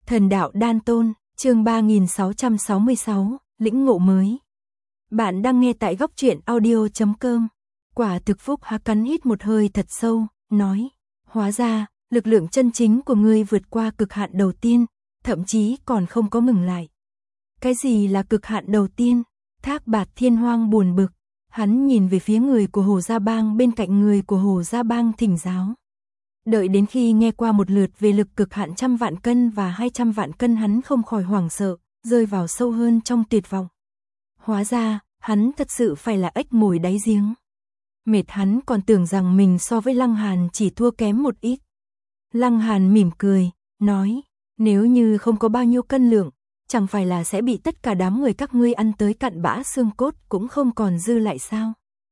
Thần đạo đan tôn, chương 3666, lĩnh ngộ mới. Bạn đang nghe tại góc truyện audio.com. Quả thực Phúc Há cắn hít một hơi thật sâu, nói, hóa ra, lực lượng chân chính của ngươi vượt qua cực hạn đầu tiên, thậm chí còn không có ngừng lại. Cái gì là cực hạn đầu tiên? Thác Bạt Thiên Hoang buồn bực, hắn nhìn về phía người của Hồ Gia Bang bên cạnh người của Hồ Gia Bang thỉnh giáo. Đợi đến khi nghe qua một lượt về lực cực hạn 100 vạn cân và 200 vạn cân hắn không khỏi hoảng sợ, rơi vào sâu hơn trong tuyệt vọng. Hóa ra, hắn thật sự phải là ếch ngồi đáy giếng. Mệt hắn còn tưởng rằng mình so với Lăng Hàn chỉ thua kém một ít. Lăng Hàn mỉm cười, nói, nếu như không có bao nhiêu cân lượng, chẳng phải là sẽ bị tất cả đám người các ngươi ăn tới cặn bã xương cốt cũng không còn dư lại sao?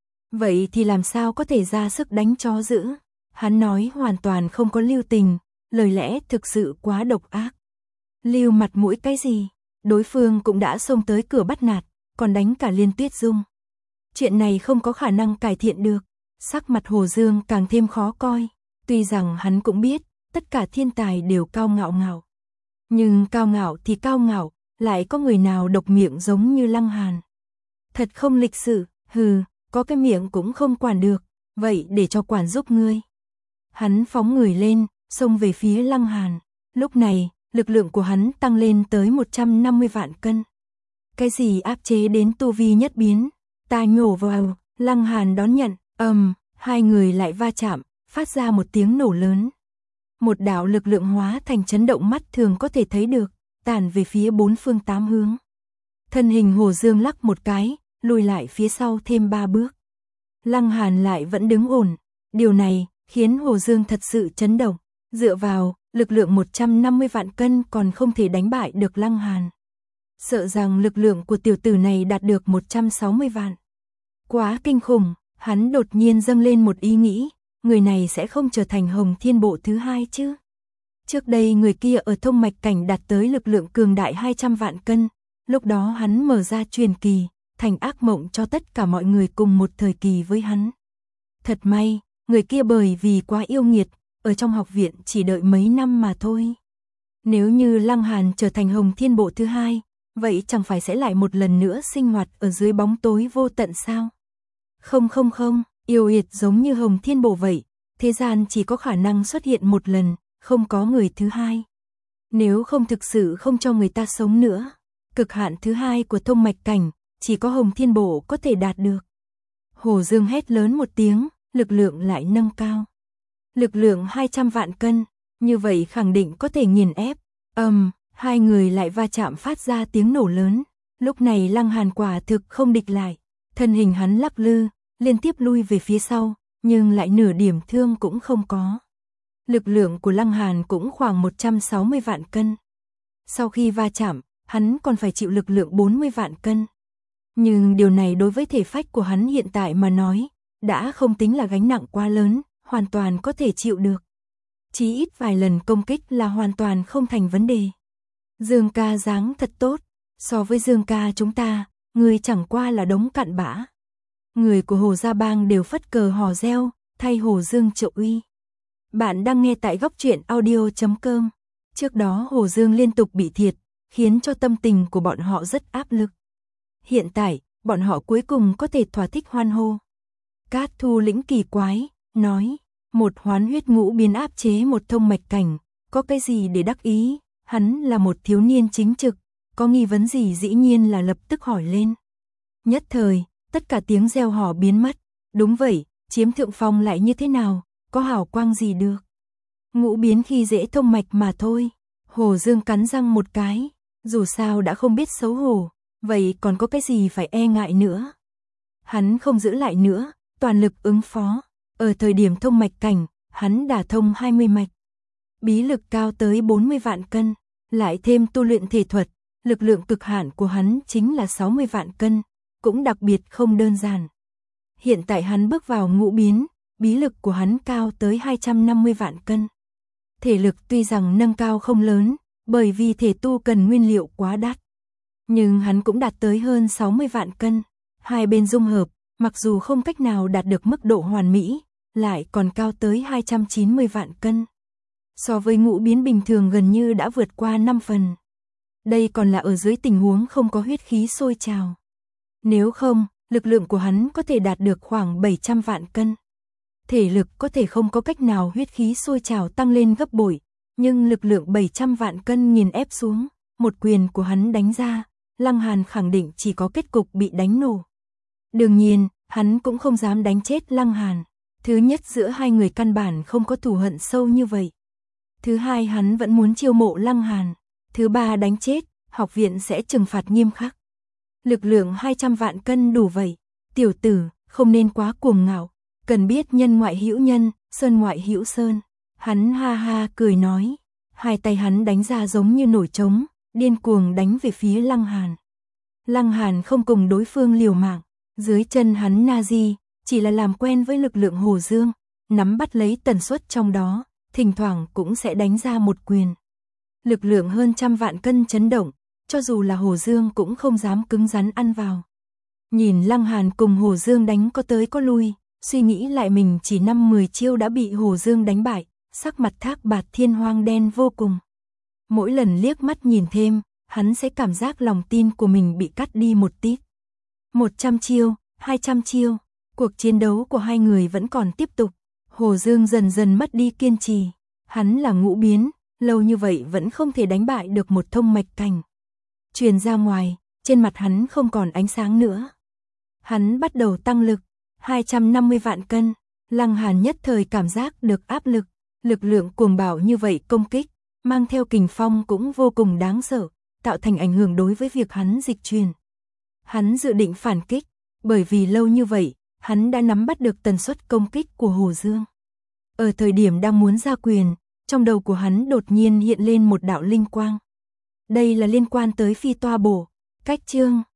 Vậy thì làm sao có thể ra sức đánh chó dữ? Hắn nói hoàn toàn không có lưu tình, lời lẽ thực sự quá độc ác. Lưu mặt mũi cái gì? Đối phương cũng đã xông tới cửa bắt nạt, còn đánh cả Liên Tuyết Dung. Chuyện này không có khả năng cải thiện được. Sắc mặt Hồ Dương càng thêm khó coi. Tuy rằng hắn cũng biết, tất cả thiên tài đều cao ngạo ngạo. Nhưng cao ngạo thì cao ngạo, lại có người nào độc miệng giống như Lăng Hàn. Thật không lịch sự, hừ, có cái miệng cũng không quản được, vậy để cho quản giúp ngươi. Hắn phóng người lên, xông về phía Lăng Hàn. Lúc này, lực lượng của hắn tăng lên tới 150 vạn cân. Cái gì áp chế đến tu vi nhất biến? Ta nhổ vào, Lăng Hàn đón nhận, hai người lại va chạm, phát ra một tiếng nổ lớn. Một đạo lực lượng hóa thành chấn động mắt thường có thể thấy được, tản về phía bốn phương tám hướng. Thân hình Hồ Dương lắc một cái, lùi lại phía sau thêm 3 bước. Lăng Hàn lại vẫn đứng ổn. Điều này khiến Hồ Dương thật sự chấn động. Dựa vào lực lượng 150 vạn cân còn không thể đánh bại được Lăng Hàn. Sợ rằng lực lượng của tiểu tử này đạt được 160 vạn. Quá kinh khủng, hắn đột nhiên dâng lên một ý nghĩ, người này sẽ không trở thành Hồng Thiên Bộ thứ hai chứ. Trước đây người kia ở thông mạch cảnh đạt tới lực lượng cường đại 200 vạn cân, lúc đó hắn mở ra truyền kỳ, thành ác mộng cho tất cả mọi người cùng một thời kỳ với hắn. Thật may, người kia bởi vì quá yêu nghiệt, ở trong học viện chỉ đợi mấy năm mà thôi. Nếu như Lăng Hàn trở thành Hồng Thiên Bộ thứ hai, vậy chẳng phải sẽ lại một lần nữa sinh hoạt ở dưới bóng tối vô tận sao? Không, yêu nghiệt giống như Hồng Thiên Bộ vậy, thế gian chỉ có khả năng xuất hiện một lần, không có người thứ hai. Nếu không thực sự không cho người ta sống nữa, cực hạn thứ hai của thông mạch cảnh, chỉ có Hồng Thiên Bộ có thể đạt được. Hồ Dương hét lớn một tiếng, lực lượng lại nâng cao. Lực lượng 200 vạn cân, như vậy khẳng định có thể nghiền ép. Hai người lại va chạm phát ra tiếng nổ lớn. Lúc này Lăng Hàn quả thực không địch lại. Thân hình hắn lắc lư, liên tiếp lui về phía sau, nhưng lại nửa điểm thương cũng không có. Lực lượng của Lăng Hàn cũng khoảng 160 vạn cân. Sau khi va chạm, hắn còn phải chịu lực lượng 40 vạn cân. Nhưng điều này đối với thể phách của hắn hiện tại mà nói, đã không tính là gánh nặng quá lớn, hoàn toàn có thể chịu được. Chỉ ít vài lần công kích là hoàn toàn không thành vấn đề. Dương ca dáng thật tốt, so với Dương ca chúng ta, người chẳng qua là đống cặn bã. Người của Hồ Gia Bang đều phất cờ hò reo, thay Hồ Dương trợ uy. Bạn đang nghe tại góc truyện audio.com. Trước đó Hồ Dương liên tục bị thiệt, khiến cho tâm tình của bọn họ rất áp lực. Hiện tại, bọn họ cuối cùng có thể thỏa thích hoan hô. Cát Thu Lĩnh kỳ quái, nói, một hoán huyết ngũ biến áp chế một thông mạch cảnh, có cái gì để đắc ý, hắn là một thiếu niên chính trực, có nghi vấn gì dĩ nhiên là lập tức hỏi lên. Nhất thời, tất cả tiếng reo hò biến mất, đúng vậy, chiếm thượng phong lại như thế nào, có hào quang gì được. Ngũ biến khi dễ thông mạch mà thôi. Hồ Dương cắn răng một cái, dù sao đã không biết xấu hổ, vậy còn có cái gì phải e ngại nữa. Hắn không giữ lại nữa, toàn lực ứng phó. Ở thời điểm thông mạch cảnh, hắn đả thông 20 mạch. Bí lực cao tới 40 vạn cân, lại thêm tu luyện thể thuật, lực lượng cực hạn của hắn chính là 60 vạn cân, cũng đặc biệt không đơn giản. Hiện tại hắn bước vào ngũ biến, bí lực của hắn cao tới 250 vạn cân. Thể lực tuy rằng nâng cao không lớn, bởi vì thể tu cần nguyên liệu quá đắt. Nhưng hắn cũng đạt tới hơn 60 vạn cân. Hai bên dung hợp, mặc dù không cách nào đạt được mức độ hoàn mỹ, lại còn cao tới 290 vạn cân. So với ngũ biến bình thường gần như đã vượt qua 5 phần. Đây còn là ở dưới tình huống không có huyết khí sôi trào. Nếu không, lực lượng của hắn có thể đạt được khoảng 700 vạn cân. Thể lực có thể không có cách nào huyết khí sôi trào tăng lên gấp bội, nhưng lực lượng 700 vạn cân nghiền ép xuống, một quyền của hắn đánh ra, Lăng Hàn khẳng định chỉ có kết cục bị đánh nổ. Đương nhiên, hắn cũng không dám đánh chết Lăng Hàn. Thứ nhất, giữa hai người căn bản không có thù hận sâu như vậy. Thứ hai, hắn vẫn muốn chiêu mộ Lăng Hàn. Thứ ba, đánh chết, học viện sẽ trừng phạt nghiêm khắc. Lực lượng 200 vạn cân đủ vậy. Tiểu tử, không nên quá cuồng ngạo. Cần biết nhân ngoại hữu nhân, sơn ngoại hữu sơn. Hắn ha ha cười nói. Hai tay hắn đánh ra giống như nổi trống, điên cuồng đánh về phía Lăng Hàn. Lăng Hàn không cùng đối phương liều mạng. Dưới chân hắn Nazi, chỉ là làm quen với lực lượng Hồ Dương, nắm bắt lấy tần suất trong đó, thỉnh thoảng cũng sẽ đánh ra một quyền. Lực lượng hơn 100 vạn cân chấn động, cho dù là Hồ Dương cũng không dám cứng rắn ăn vào. Nhìn Lăng Hàn cùng Hồ Dương đánh có tới có lui, suy nghĩ lại mình chỉ 5-10 chiêu đã bị Hồ Dương đánh bại, sắc mặt Thác Bạt Thiên hoang đen vô cùng. Mỗi lần liếc mắt nhìn thêm, hắn sẽ cảm giác lòng tin của mình bị cắt đi một tít. 100 chiêu, 200 chiêu, cuộc chiến đấu của hai người vẫn còn tiếp tục. Hồ Dương dần dần mất đi kiên trì. Hắn là ngũ biến, lâu như vậy vẫn không thể đánh bại được một thông mạch cảnh. Truyền ra ngoài, trên mặt hắn không còn ánh sáng nữa. Hắn bắt đầu tăng lực, 250 vạn cân. Lăng Hàn nhất thời cảm giác được áp lực, lực lượng cuồng bạo như vậy công kích, mang theo kình phong cũng vô cùng đáng sợ, tạo thành ảnh hưởng đối với việc hắn dịch chuyển. Hắn dự định phản kích, bởi vì lâu như vậy, hắn đã nắm bắt được tần suất công kích của Hồ Dương. Ở thời điểm đang muốn ra quyền, trong đầu của hắn đột nhiên hiện lên một đạo linh quang. Đây là liên quan tới phi toa bổ, cách chương